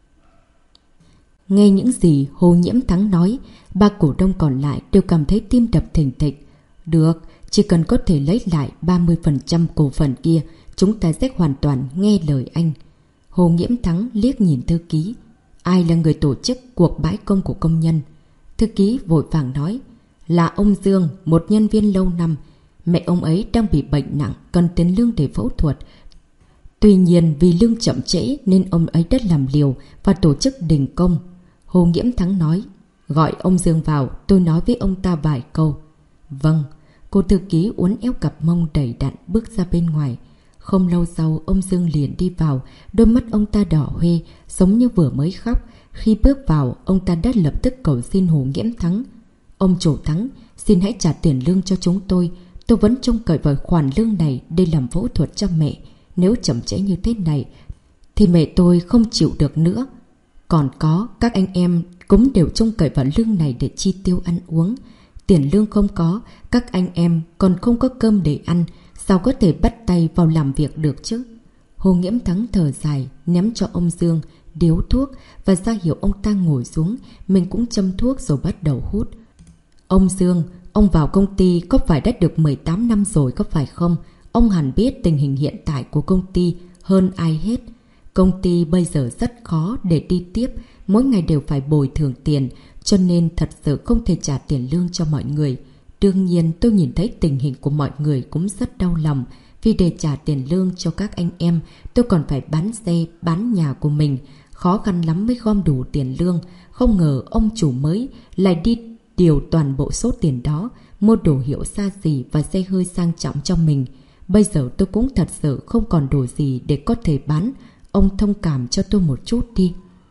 Nghe những gì Hồ Nghiễm Thắng nói, 3 cổ đông còn lại đều cảm thấy tim đập thình thịch. Được, chỉ cần có thể lấy lại 30% cổ phần kia, chúng ta sẽ hoàn toàn nghe lời anh. Hồ Nghiễm Thắng liếc nhìn thư ký. Ai là người tổ chức cuộc bãi công của công nhân? Thư ký vội vàng nói. Là ông Dương, một nhân viên lâu năm. Mẹ ông ấy đang bị bệnh nặng, cần tiền lương để phẫu thuật. Tuy nhiên vì lương chậm trễ nên ông ấy đã làm liều và tổ chức đình công. Hồ Nghiễm Thắng nói. Gọi ông Dương vào, tôi nói với ông ta vài câu. Vâng. Cô thư ký uốn éo cặp mông đầy đặn bước ra bên ngoài. Không lâu sau ông Dương liền đi vào. Đôi mắt ông ta đỏ hoe, giống như vừa mới khóc. Khi bước vào, ông ta đã lập tức cầu xin Hồ Nghiễm Thắng. Ông chủ Thắng, xin hãy trả tiền lương cho chúng tôi. Tôi vẫn trông cậy vào khoản lương này để làm phẫu thuật cho mẹ. Nếu chậm trễ như thế này, thì mẹ tôi không chịu được nữa. Còn có, các anh em cũng đều trông cậy vào lương này để chi tiêu ăn uống. Tiền lương không có, các anh em còn không có cơm để ăn, sao có thể bắt tay vào làm việc được chứ? Hồ Nghiễm Thắng thở dài, ném cho ông Dương điếu thuốc và ra hiệu ông ta ngồi xuống. Mình cũng châm thuốc rồi bắt đầu hút. Ông Dương, ông vào công ty có phải đã được 18 năm rồi có phải không? Ông hẳn biết tình hình hiện tại của công ty hơn ai hết. Công ty bây giờ rất khó để đi tiếp, mỗi ngày đều phải bồi thường tiền, cho nên thật sự không thể trả tiền lương cho mọi người. Đương nhiên tôi nhìn thấy tình hình của mọi người cũng rất đau lòng, vì để trả tiền lương cho các anh em, tôi còn phải bán xe, bán nhà của mình. Khó khăn lắm mới gom đủ tiền lương. Không ngờ ông chủ mới lại đi điều toàn bộ số tiền đó, mua đồ hiệu xa xỉ và xe hơi sang trọng cho mình. Bây giờ tôi cũng thật sự không còn đồ gì để có thể bán. Ông thông cảm cho tôi một chút đi.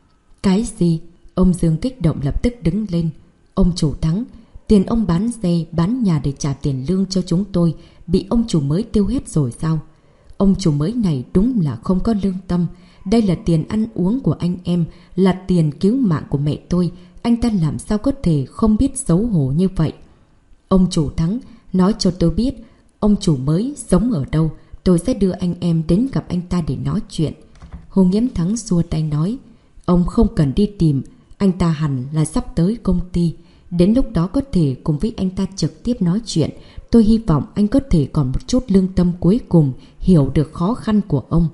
Cái gì? Ông Dương kích động lập tức đứng lên. Ông chủ Thắng, tiền ông bán xe, bán nhà để trả tiền lương cho chúng tôi bị ông chủ mới tiêu hết rồi sao? Ông chủ mới này đúng là không có lương tâm. Đây là tiền ăn uống của anh em, là tiền cứu mạng của mẹ tôi. Anh ta làm sao có thể không biết xấu hổ như vậy? Ông chủ Thắng, nói cho tôi biết ông chủ mới sống ở đâu, tôi sẽ đưa anh em đến gặp anh ta để nói chuyện. Hồ Nghiễm Thắng xua tay nói, ông không cần đi tìm, anh ta hẳn là sắp tới công ty. Đến lúc đó có thể cùng với anh ta trực tiếp nói chuyện. Tôi hy vọng anh có thể còn một chút lương tâm cuối cùng, hiểu được khó khăn của ông.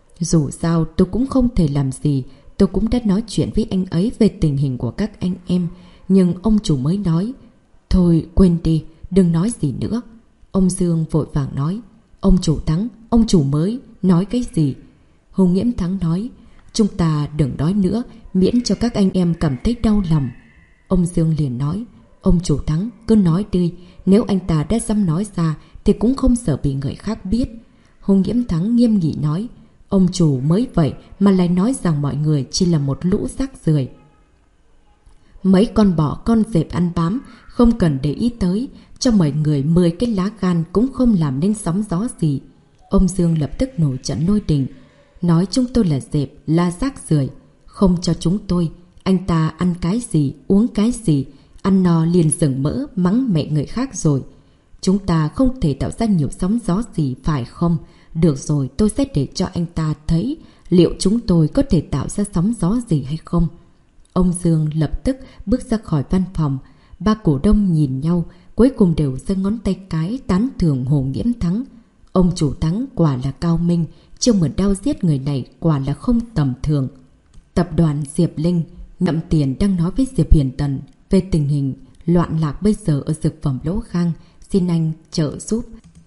Dù sao tôi cũng không thể làm gì. Tôi cũng đã nói chuyện với anh ấy về tình hình của các anh em. Nhưng ông chủ mới nói, thôi quên đi, đừng nói gì nữa. Ông Dương vội vàng nói, ông chủ Thắng, ông chủ mới nói cái gì? Hồ Nghiễm Thắng nói, chúng ta đừng nói nữa, miễn cho các anh em cảm thấy đau lòng. Ông Dương liền nói, ông chủ Thắng cứ nói đi, nếu anh ta đã dám nói ra thì cũng không sợ bị người khác biết. Hồ Nghiễm Thắng nghiêm nghị nói, ông chủ mới vậy mà lại nói rằng mọi người chỉ là một lũ rác rưởi. Mấy con bọ con dẹp ăn bám, không cần để ý tới, cho mọi người 10 cái lá gan cũng không làm nên sóng gió gì. Ông Dương lập tức nổi trận lôi đình, nói chúng tôi là dẹp, là rác rưởi, không cho chúng tôi. Anh ta ăn cái gì, uống cái gì, ăn no liền dừng mỡ, mắng mẹ người khác rồi. Chúng ta không thể tạo ra nhiều sóng gió gì phải không? Được rồi, tôi sẽ để cho anh ta thấy liệu chúng tôi có thể tạo ra sóng gió gì hay không. Ông Dương lập tức bước ra khỏi văn phòng. Ba cổ đông nhìn nhau, cuối cùng đều giơ ngón tay cái tán thưởng Hồ Nghiễm Thắng. Ông chủ Thắng quả là cao minh, chiêu mượn đao giết người này quả là không tầm thường. Tập đoàn Diệp Linh, Nhậm Tiền đang nói với Diệp Hiền Tần về tình hình loạn lạc bây giờ ở dược phẩm Lỗ Khang, xin anh trợ giúp.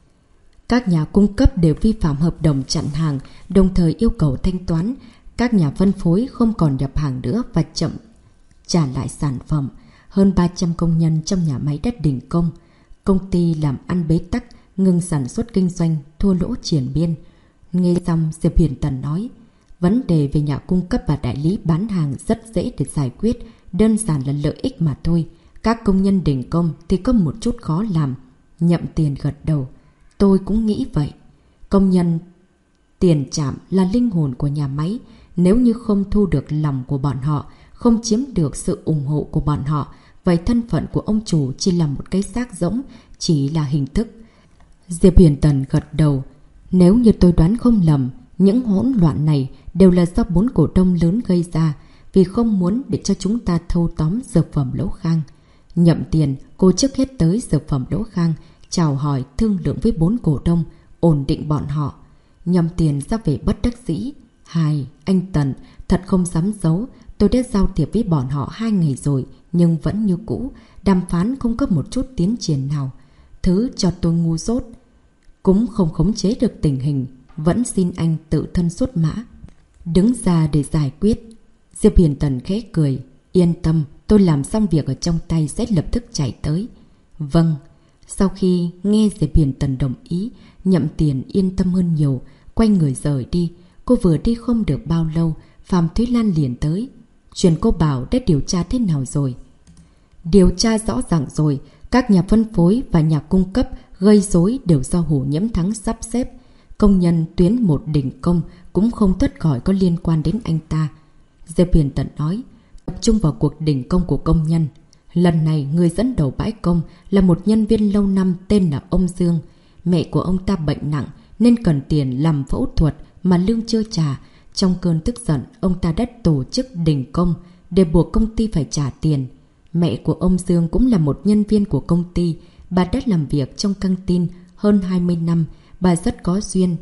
Các nhà cung cấp đều vi phạm hợp đồng chặn hàng, đồng thời yêu cầu thanh toán. Các nhà phân phối không còn nhập hàng nữa và chậm trả lại sản phẩm. Hơn 300 công nhân trong nhà máy đã đình công. Công ty làm ăn bế tắc, ngừng sản xuất kinh doanh, thua lỗ triền biên. Nghe xong, Diệp Hiền Tần nói, vấn đề về nhà cung cấp và đại lý bán hàng rất dễ để giải quyết, đơn giản là lợi ích mà thôi. Các công nhân đình công thì có một chút khó làm. Nhậm Tiền gật đầu, tôi cũng nghĩ vậy. Công nhân tiền trạm là linh hồn của nhà máy. Nếu như không thu được lòng của bọn họ, không chiếm được sự ủng hộ của bọn họ, vậy thân phận của ông chủ chỉ là một cái xác rỗng, chỉ là hình thức. Diệp Hiền Tần gật đầu, nếu như tôi đoán không lầm, những hỗn loạn này đều là do 4 cổ đông lớn gây ra, vì không muốn để cho chúng ta thâu tóm dược phẩm Lỗ Khang. Nhậm Tiền, cô trước hết tới dược phẩm Lỗ Khang, chào hỏi thương lượng với 4 cổ đông, ổn định bọn họ. Nhậm Tiền ra về bất đắc dĩ. Hai, anh Tần, thật không dám giấu, tôi đã giao thiệp với bọn họ 2 ngày rồi, nhưng vẫn như cũ, đàm phán không có một chút tiến triển nào. Thứ cho tôi ngu dốt, cũng không khống chế được tình hình, vẫn xin anh tự thân xuất mã, đứng ra để giải quyết. Diệp Hiền Tần khẽ cười, yên tâm, tôi làm xong việc ở trong tay sẽ lập tức chạy tới. Vâng. Sau khi nghe Diệp Hiền Tần đồng ý, Nhậm Tiền yên tâm hơn nhiều, quay người rời đi. Cô vừa đi không được bao lâu, Phạm Thúy Lan liền tới. Chuyện cô bảo đã điều tra thế nào rồi? Điều tra rõ ràng rồi, các nhà phân phối và nhà cung cấp gây rối đều do Hồ Nghiễm Thắng sắp xếp. công nhân tuyến một đình công cũng không thoát khỏi có liên quan đến anh ta. Diệp Huyền Tần nói, tập trung vào cuộc đình công của công nhân. Lần này người dẫn đầu bãi công là một nhân viên lâu năm tên là ông Dương. Mẹ của ông ta bệnh nặng nên cần tiền làm phẫu thuật mà lương chưa trả. Trong cơn tức giận, ông ta đã tổ chức đình công để buộc công ty phải trả tiền. Mẹ của ông Dương cũng là một nhân viên của công ty. Bà đã làm việc trong căng tin hơn 20 năm. Bà rất có duyên.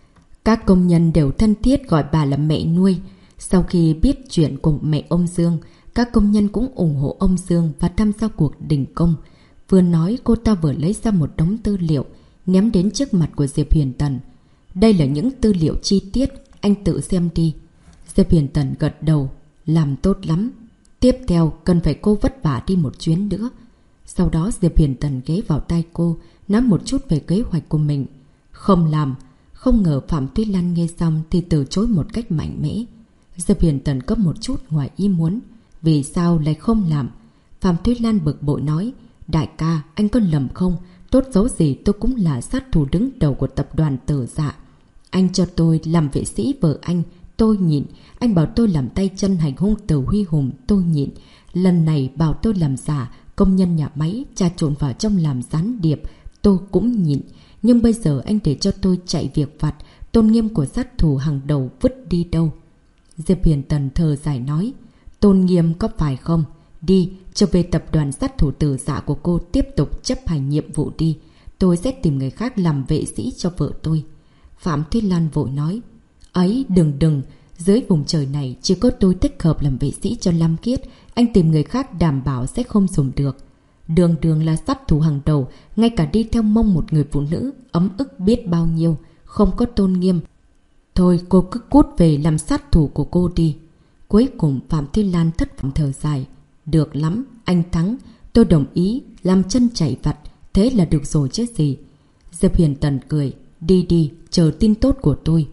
Các công nhân đều thân thiết gọi bà là mẹ nuôi. Sau khi biết chuyện của mẹ ông Dương, các công nhân cũng ủng hộ ông Dương và tham gia cuộc đình công. Vừa nói, cô ta vừa lấy ra một đống tư liệu ném đến trước mặt của Diệp Huyền Tần. Đây là những tư liệu chi tiết, anh tự xem đi. Diệp Huyền Tần gật đầu. Làm tốt lắm. Tiếp theo cần phải cô vất vả đi một chuyến nữa. Sau đó Diệp Huyền Tần ghé vào tai cô, nói một chút về kế hoạch của mình. Không làm. Không ngờ Phạm Tuyết Lan nghe xong thì từ chối một cách mạnh mẽ. Diệp Huyền Tần có một chút ngoài ý muốn. Vì sao lại không làm? Phạm Tuyết Lan bực bội nói, đại ca, anh có lầm không? Tốt xấu gì tôi cũng là sát thủ đứng đầu của tập đoàn Tử Dạ. Anh cho tôi làm vệ sĩ vợ anh, tôi nhịn. Anh bảo tôi làm tay chân hành hung Từ Huy Hùng, tôi nhịn. Lần này bảo tôi làm giả công nhân nhà máy, trà trộn vào trong làm gián điệp, tôi cũng nhịn. Nhưng bây giờ anh để cho tôi chạy việc vặt, tôn nghiêm của sát thủ hàng đầu vứt đi đâu? Diệp Huyền Tần thở dài nói, tôn nghiêm có phải không? Đi, trở về tập đoàn sát thủ Tử Dạ của cô tiếp tục chấp hành nhiệm vụ đi. Tôi sẽ tìm người khác làm vệ sĩ cho vợ tôi. Phạm Tuyết Lan vội nói, ấy đừng, dưới vùng trời này chỉ có tôi thích hợp làm vệ sĩ cho Lam Kiết. Anh tìm người khác đảm bảo sẽ không dùng được. Đường là sát thủ hàng đầu, ngay cả đi theo mông một người phụ nữ ấm ức biết bao nhiêu, không có tôn nghiêm. Thôi cô cứ cút về làm sát thủ của cô đi. Cuối cùng Phạm Tuyết Lan thất vọng thở dài. Được lắm, anh thắng, tôi đồng ý, làm chân chạy vặt, thế là được rồi chứ gì. Diệp Huyền Tần cười, đi, chờ tin tốt của tôi.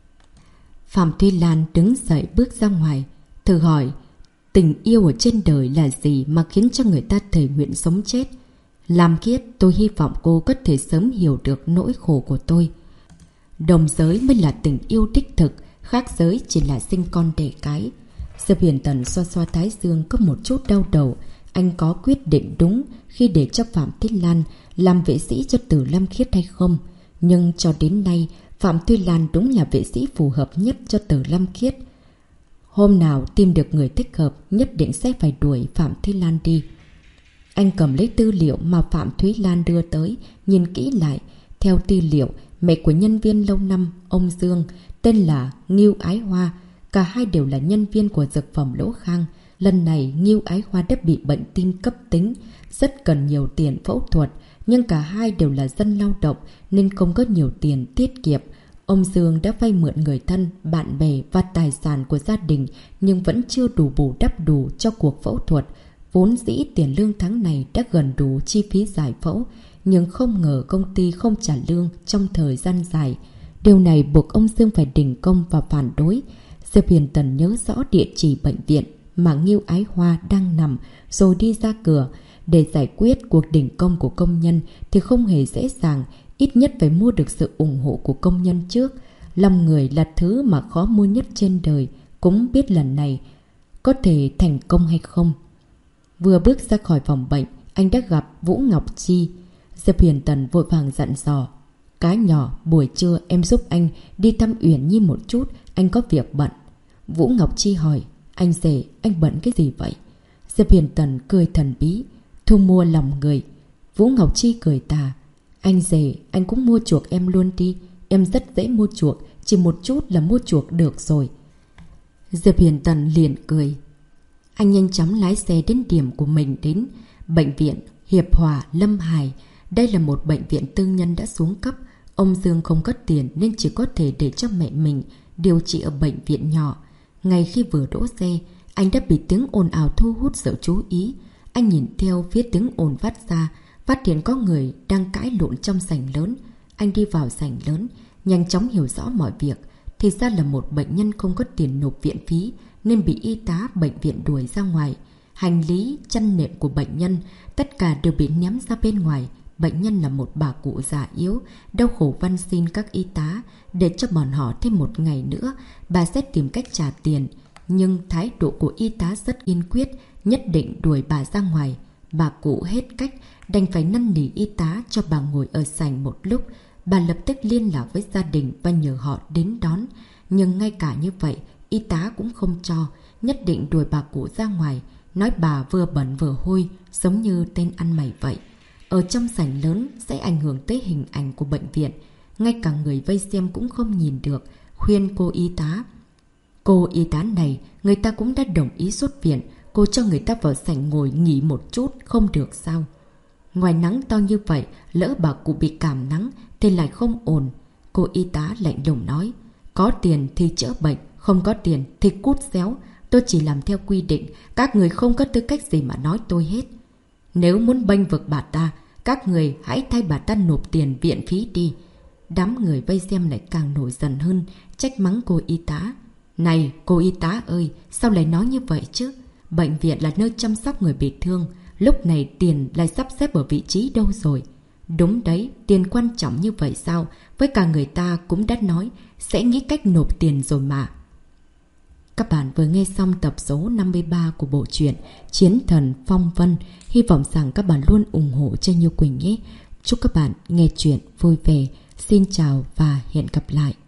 Phạm Tuyết Lan đứng dậy bước ra ngoài, thử hỏi, tình yêu ở trên đời là gì mà khiến cho người ta thề nguyện sống chết? Lam Kiết, tôi hy vọng cô có thể sớm hiểu được nỗi khổ của tôi. Đồng giới mới là tình yêu đích thực, khác giới chỉ là sinh con đẻ cái. Diệp Huyền Tần xoa xoa thái dương có một chút đau đầu. Anh có quyết định đúng khi để cho Phạm Tuyết Lan làm vệ sĩ cho Từ Lam Khiết hay không? Nhưng cho đến nay, Phạm Tuyết Lan đúng là vệ sĩ phù hợp nhất cho Từ Lam Khiết. Hôm nào tìm được người thích hợp, nhất định sẽ phải đuổi Phạm Tuyết Lan đi. Anh cầm lấy tư liệu mà Phạm Tuyết Lan đưa tới, nhìn kỹ lại. Theo tư liệu, mẹ của nhân viên lâu năm, ông Dương, tên là Ngưu Ái Hoa. Cả hai đều là nhân viên của dược phẩm Lỗ Khang. Lần này Ngưu Ái Hoa đã bị bệnh tim cấp tính, rất cần nhiều tiền phẫu thuật. Nhưng cả hai đều là dân lao động nên không có nhiều tiền tiết kiệm. Ông Dương đã vay mượn người thân, bạn bè và tài sản của gia đình nhưng vẫn chưa đủ bù đắp đủ cho cuộc phẫu thuật. Vốn dĩ tiền lương tháng này đã gần đủ chi phí giải phẫu, nhưng không ngờ công ty không trả lương trong thời gian dài. Điều này buộc ông Dương phải đình công và phản đối. Diệp Huyền Tần nhớ rõ địa chỉ bệnh viện mà Ngưu Ái Hoa đang nằm rồi đi ra cửa. Để giải quyết cuộc đình công của công nhân thì không hề dễ dàng, ít nhất phải mua được sự ủng hộ của công nhân trước. Lòng người là thứ mà khó mua nhất trên đời, cũng biết lần này có thể thành công hay không. Vừa bước ra khỏi phòng bệnh, anh đã gặp Vũ Ngọc Chi. Diệp Huyền Tần vội vàng dặn dò, cái nhỏ, buổi trưa em giúp anh đi thăm Uyển Nhi một chút, anh có việc bận. Vũ Ngọc Chi hỏi, anh rể, anh bận cái gì vậy? Diệp Huyền Tần cười thần bí, thu mua lòng người. Vũ Ngọc Chi cười tà, anh rể, anh cũng mua chuộc em luôn đi. Em rất dễ mua chuộc, chỉ một chút là mua chuộc được rồi. Diệp Huyền Tần liền cười. Anh nhanh chóng lái xe đến điểm của mình đến bệnh viện Hiệp Hòa Lâm Hải. Đây là một bệnh viện tư nhân đã xuống cấp. Ông Dương không có tiền nên chỉ có thể để cho mẹ mình điều trị ở bệnh viện nhỏ. Ngay khi vừa đỗ xe, anh đã bị tiếng ồn ào thu hút sự chú ý. Anh nhìn theo phía tiếng ồn phát ra, phát hiện có người đang cãi lộn trong sảnh lớn. Anh đi vào sảnh lớn, nhanh chóng hiểu rõ mọi việc. Thì ra là một bệnh nhân không có tiền nộp viện phí nên bị y tá bệnh viện đuổi ra ngoài. Hành lý, chăn nệm của bệnh nhân tất cả đều bị ném ra bên ngoài. bệnh nhân là một bà cụ già yếu, đau khổ van xin các y tá để cho bọn họ thêm một ngày nữa, bà sẽ tìm cách trả tiền. Nhưng thái độ của y tá rất kiên quyết, nhất định đuổi bà ra ngoài. Bà cụ hết cách, đành phải năn nỉ y tá cho bà ngồi ở sảnh một lúc. Bà lập tức liên lạc với gia đình và nhờ họ đến đón. Nhưng ngay cả như vậy, y tá cũng không cho, nhất định đuổi bà cụ ra ngoài, nói bà vừa bẩn vừa hôi, giống như tên ăn mày vậy. Ở trong sảnh lớn sẽ ảnh hưởng tới hình ảnh của bệnh viện. Ngay cả người vây xem cũng không nhìn được, khuyên cô y tá. Cô y tá này, người ta cũng đã đồng ý xuất viện, cô cho người ta vào sảnh ngồi nghỉ một chút, không được sao? Ngoài nắng to như vậy, lỡ bà cụ bị cảm nắng thì lại không ổn. Cô y tá lạnh lùng nói, có tiền thì chữa bệnh, không có tiền thì cút xéo. Tôi chỉ làm theo quy định, các người không có tư cách gì mà nói tôi hết. Nếu muốn bênh vực bà ta, các người hãy thay bà ta nộp tiền viện phí đi. Đám người vây xem lại càng nổi dần hơn, trách mắng cô y tá. Này cô y tá ơi, sao lại nói như vậy chứ? Bệnh viện là nơi chăm sóc người bị thương, lúc này tiền lại sắp xếp ở vị trí đâu rồi? Đúng đấy, tiền quan trọng như vậy sao? Với cả người ta cũng đã nói sẽ nghĩ cách nộp tiền rồi mà. Các bạn vừa nghe xong tập số 53 của bộ truyện Chiến Thần Phong Vân. Hy vọng rằng các bạn luôn ủng hộ cho Như Quỳnh nhé. Chúc các bạn nghe truyện vui vẻ. Xin chào và hẹn gặp lại.